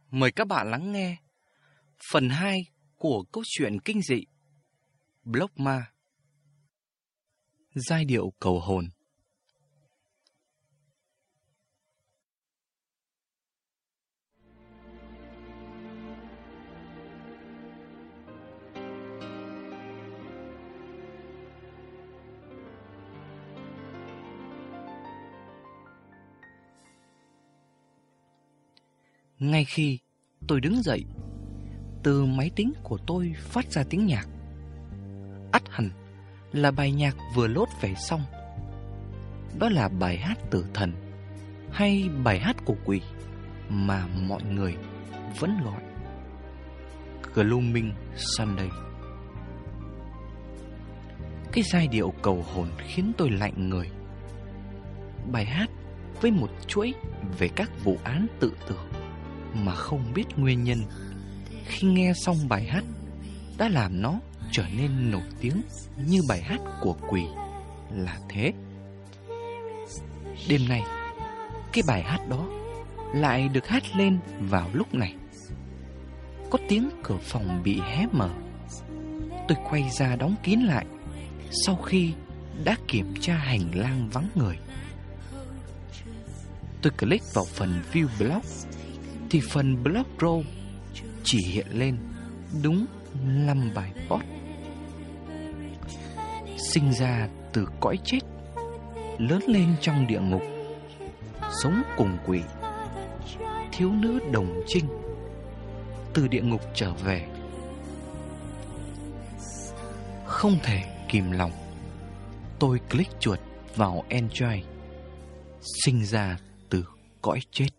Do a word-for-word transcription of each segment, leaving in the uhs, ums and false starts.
Mời các bạn lắng nghe phần hai của câu chuyện kinh dị Block Ma. Giai điệu cầu hồn. Ngay khi tôi đứng dậy, từ máy tính của tôi phát ra tiếng nhạc. Ắt hẳn là bài nhạc vừa lốt về xong. Đó là bài hát tử thần, hay bài hát của quỷ mà mọi người vẫn gọi Glooming Sunday. Cái giai điệu cầu hồn khiến tôi lạnh người. Bài hát với một chuỗi về các vụ án tự tử mà không biết nguyên nhân, khi nghe xong bài hát đã làm nó trở nên nổi tiếng như bài hát của quỷ là thế. Đêm nay, cái bài hát đó lại được hát lên vào lúc này. Có tiếng cửa phòng bị hé mở. Tôi quay ra đóng kín lại sau khi đã kiểm tra hành lang vắng người. Tôi click vào phần View Blog thì phần Blog Row chỉ hiện lên đúng năm bài post. Sinh ra từ cõi chết, lớn lên trong địa ngục, sống cùng quỷ, thiếu nữ đồng trinh, từ địa ngục trở về. Không thể kìm lòng, tôi click chuột vào Enjoy. Sinh ra từ cõi chết.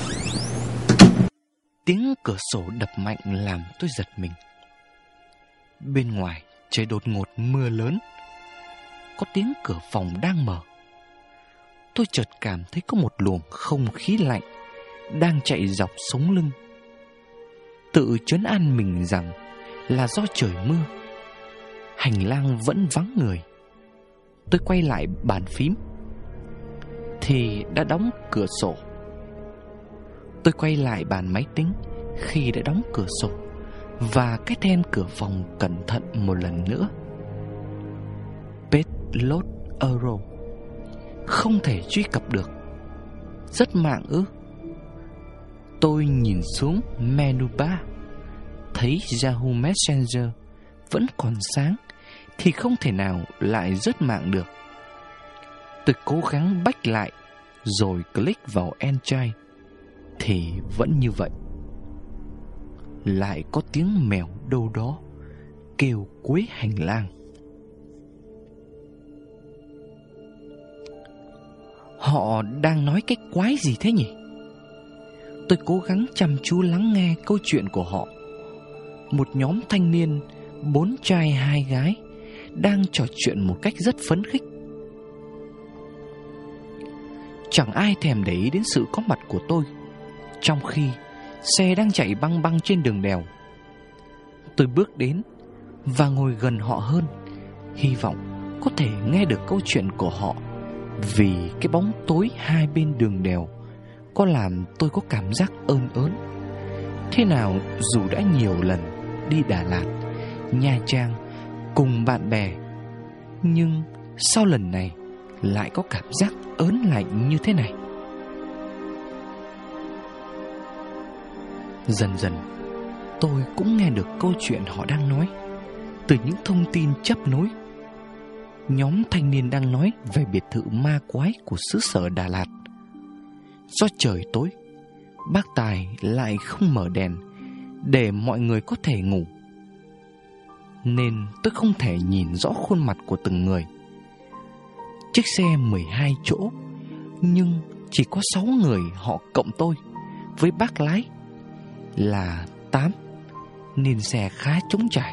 Tiếng cửa sổ đập mạnh làm tôi giật mình. Bên ngoài trời đột ngột mưa lớn. Có tiếng cửa phòng đang mở. Tôi chợt cảm thấy có một luồng không khí lạnh đang chạy dọc sống lưng. Tự trấn an mình rằng là do trời mưa. Hành lang vẫn vắng người. Tôi quay lại bàn phím thì đã đóng cửa sổ. Tôi quay lại bàn máy tính khi đã đóng cửa sổ và cái then cửa phòng cẩn thận một lần nữa. Page load error, không thể truy cập được. Rất mạng ư? Tôi nhìn xuống menu bar, thấy Yahoo Messenger vẫn còn sáng thì không thể nào lại rớt mạng được. Tôi cố gắng back lại rồi click vào Enjoy thì vẫn như vậy. Lại có tiếng mèo đâu đó kêu cuối hành lang. Họ đang nói cái quái gì thế nhỉ? Tôi cố gắng chăm chú lắng nghe câu chuyện của họ. Một nhóm thanh niên, bốn trai hai gái, đang trò chuyện một cách rất phấn khích. Chẳng ai thèm để ý đến sự có mặt của tôi, trong khi xe đang chạy băng băng trên đường đèo. Tôi bước đến và ngồi gần họ hơn, hy vọng có thể nghe được câu chuyện của họ. Vì cái bóng tối hai bên đường đèo có làm tôi có cảm giác ơn ớn. Thế nào dù đã nhiều lần đi Đà Lạt, Nha Trang cùng bạn bè, nhưng sau lần này lại có cảm giác ớn lạnh như thế này. Dần dần tôi cũng nghe được câu chuyện họ đang nói từ những thông tin chấp nối. Nhóm thanh niên đang nói về biệt thự ma quái của xứ sở Đà Lạt. Do trời tối, bác Tài lại không mở đèn để mọi người có thể ngủ, nên tôi không thể nhìn rõ khuôn mặt của từng người. Chiếc xe mười hai chỗ, nhưng chỉ có sáu người họ cộng tôi với bác lái là tám, nên xe khá trống trải.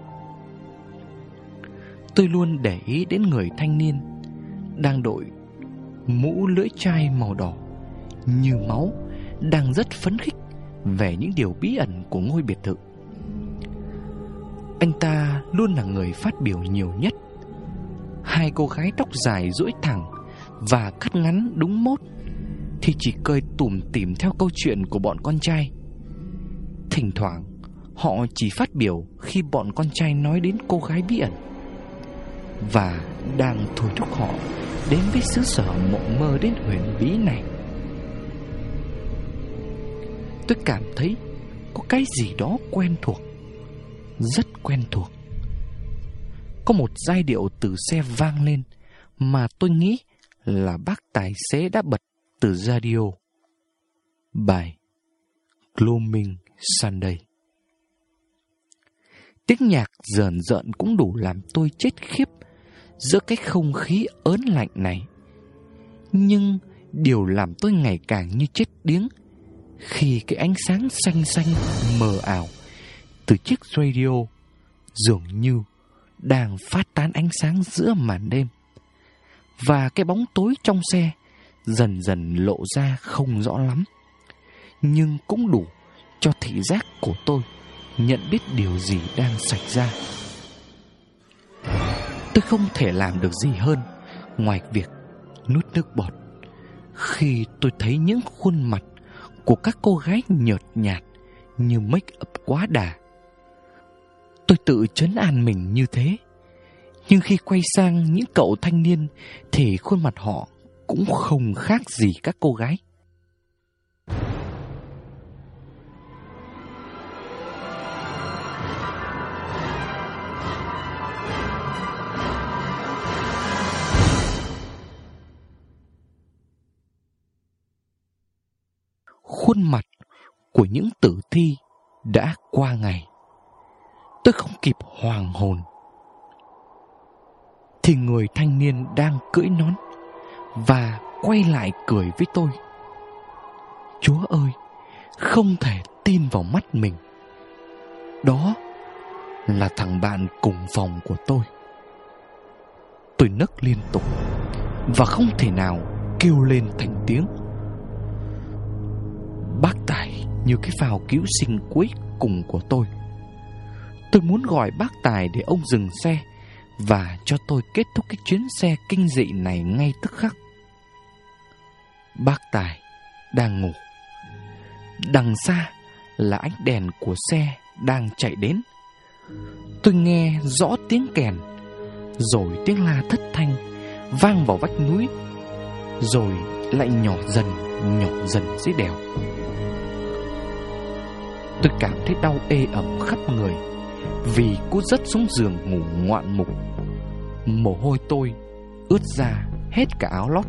Tôi luôn để ý đến người thanh niên đang đội mũ lưỡi chai màu đỏ như máu, đang rất phấn khích về những điều bí ẩn của ngôi biệt thự. Anh ta luôn là người phát biểu nhiều nhất. Hai cô gái tóc dài duỗi thẳng và cắt ngắn đúng mốt thì chỉ cười tủm tỉm theo câu chuyện của bọn con trai. Thỉnh thoảng họ chỉ phát biểu khi bọn con trai nói đến cô gái bí ẩn, và đang thôi thúc họ đến với xứ sở mộng mơ đến huyền bí này. Tôi cảm thấy có cái gì đó quen thuộc, rất quen thuộc. Có một giai điệu từ xe vang lên mà tôi nghĩ là bác tài xế đã bật từ radio. Bài Gloaming Sunday. Tiếng nhạc rờn rợn cũng đủ làm tôi chết khiếp giữa cái không khí ớn lạnh này. Nhưng điều làm tôi ngày càng như chết điếng khi cái ánh sáng xanh xanh mờ ảo từ chiếc radio dường như đang phát tán ánh sáng giữa màn đêm, và cái bóng tối trong xe dần dần lộ ra không rõ lắm, nhưng cũng đủ cho thị giác của tôi nhận biết điều gì đang xảy ra. Tôi không thể làm được gì hơn ngoài việc nuốt nước bọt khi tôi thấy những khuôn mặt của các cô gái nhợt nhạt như make up quá đà. Tôi tự trấn an mình như thế, nhưng khi quay sang những cậu thanh niên thì khuôn mặt họ cũng không khác gì các cô gái. Khuôn mặt của những tử thi đã qua ngày. Tôi không kịp hoàng hồn thì người thanh niên đang cưỡi nón và quay lại cười với tôi. Chúa ơi, không thể tin vào mắt mình. Đó là thằng bạn cùng phòng của tôi. Tôi nấc liên tục và không thể nào kêu lên thành tiếng. Bác Tài như cái phao cứu sinh cuối cùng của tôi. Tôi muốn gọi bác Tài để ông dừng xe và cho tôi kết thúc cái chuyến xe kinh dị này ngay tức khắc. Bác Tài đang ngủ. Đằng xa là ánh đèn của xe đang chạy đến. Tôi nghe rõ tiếng kèn, rồi tiếng la thất thanh vang vào vách núi, rồi lại nhỏ dần nhỏ dần dưới đèo. Tôi cảm thấy đau ê ẩm khắp người vì cú rớt xuống giường ngủ ngoạn mục. Mồ hôi tôi ướt ra hết cả áo lót.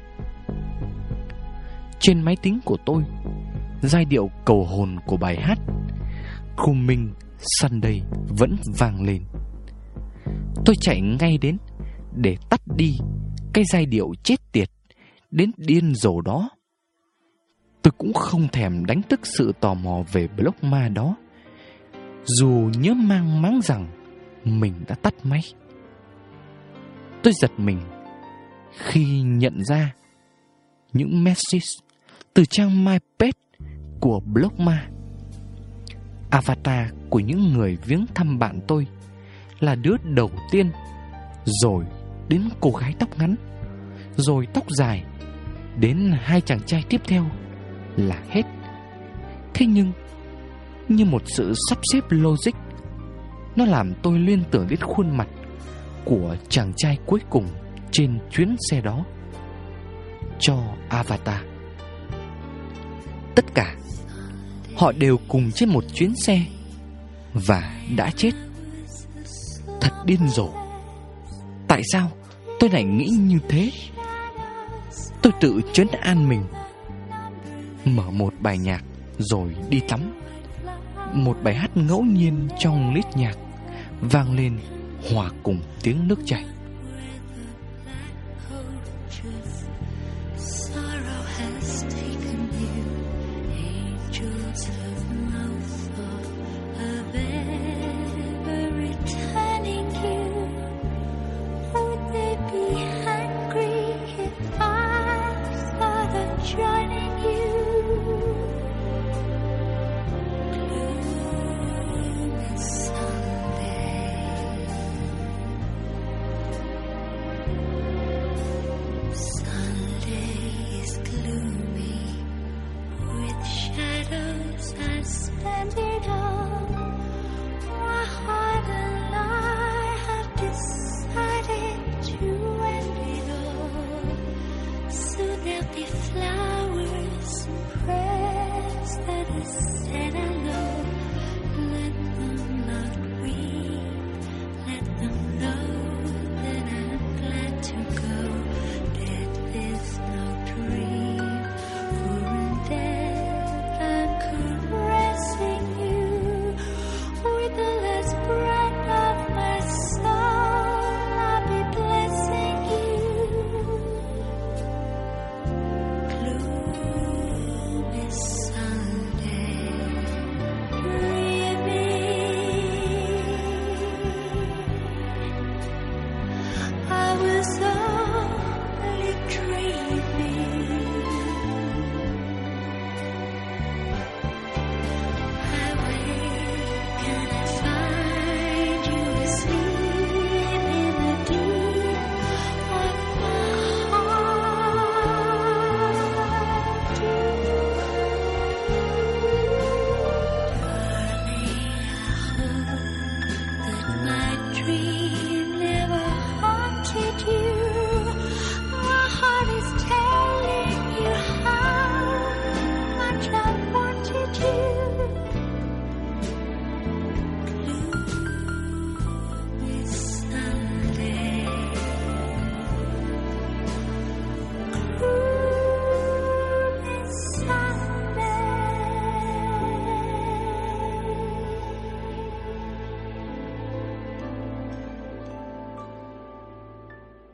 Trên máy tính của tôi, giai điệu cầu hồn của bài hát Gloaming Sunday vẫn vang lên. Tôi chạy ngay đến để tắt đi cái giai điệu chết tiệt đến điên rồ đó. Tôi cũng không thèm đánh thức sự tò mò về blog ma đó, dù nhớ mang máng rằng mình đã tắt máy. Tôi giật mình khi nhận ra những message từ trang MyPage của blog ma. Avatar của những người viếng thăm bạn tôi là đứa đầu tiên, rồi đến cô gái tóc ngắn, rồi tóc dài, đến hai chàng trai tiếp theo là hết. Thế nhưng như một sự sắp xếp logic, nó làm tôi liên tưởng đến khuôn mặt của chàng trai cuối cùng trên chuyến xe đó. Cho Avatar. Tất cả họ đều cùng trên một chuyến xe và đã chết. Thật điên rồ. Tại sao tôi lại nghĩ như thế? Tôi tự trấn an mình. Mở một bài nhạc rồi đi tắm. Một bài hát ngẫu nhiên trong list nhạc vang lên hòa cùng tiếng nước chảy. Será